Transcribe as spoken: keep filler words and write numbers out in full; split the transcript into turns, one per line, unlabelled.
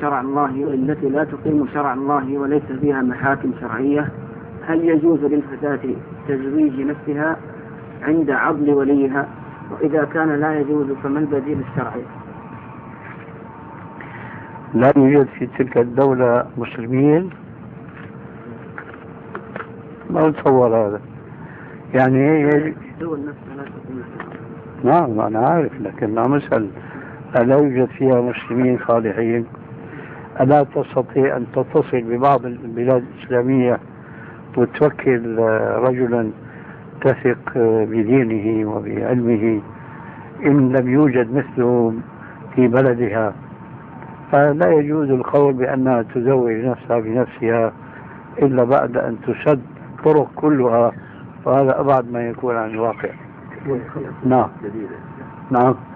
شرع الله التي لا تقيم شرع الله وليس فيها محاكم شرعية، هل يجوز للفتاة تزويج نفسها عند عضل وليها؟ وإذا كان لا يجوز فما البديل الشرعي؟
لا يوجد في تلك الدولة مسلمين؟ ما نتصور هذا يعني. نعم أنا عارف، لكن عم أسأل ألا يوجد فيها مسلمين صالحين؟ ألا تستطيع أن تتصل ببعض البلاد الإسلامية وتوكل رجلا تثق بدينه وبعلمه إن لم يوجد مثله في بلدها؟ فلا يجوز القول بأنها تزوج نفسها بنفسها إلا بعد أن تسد طرق كلها، وهذا أبعد ما يكون عن الواقع. نعم نعم.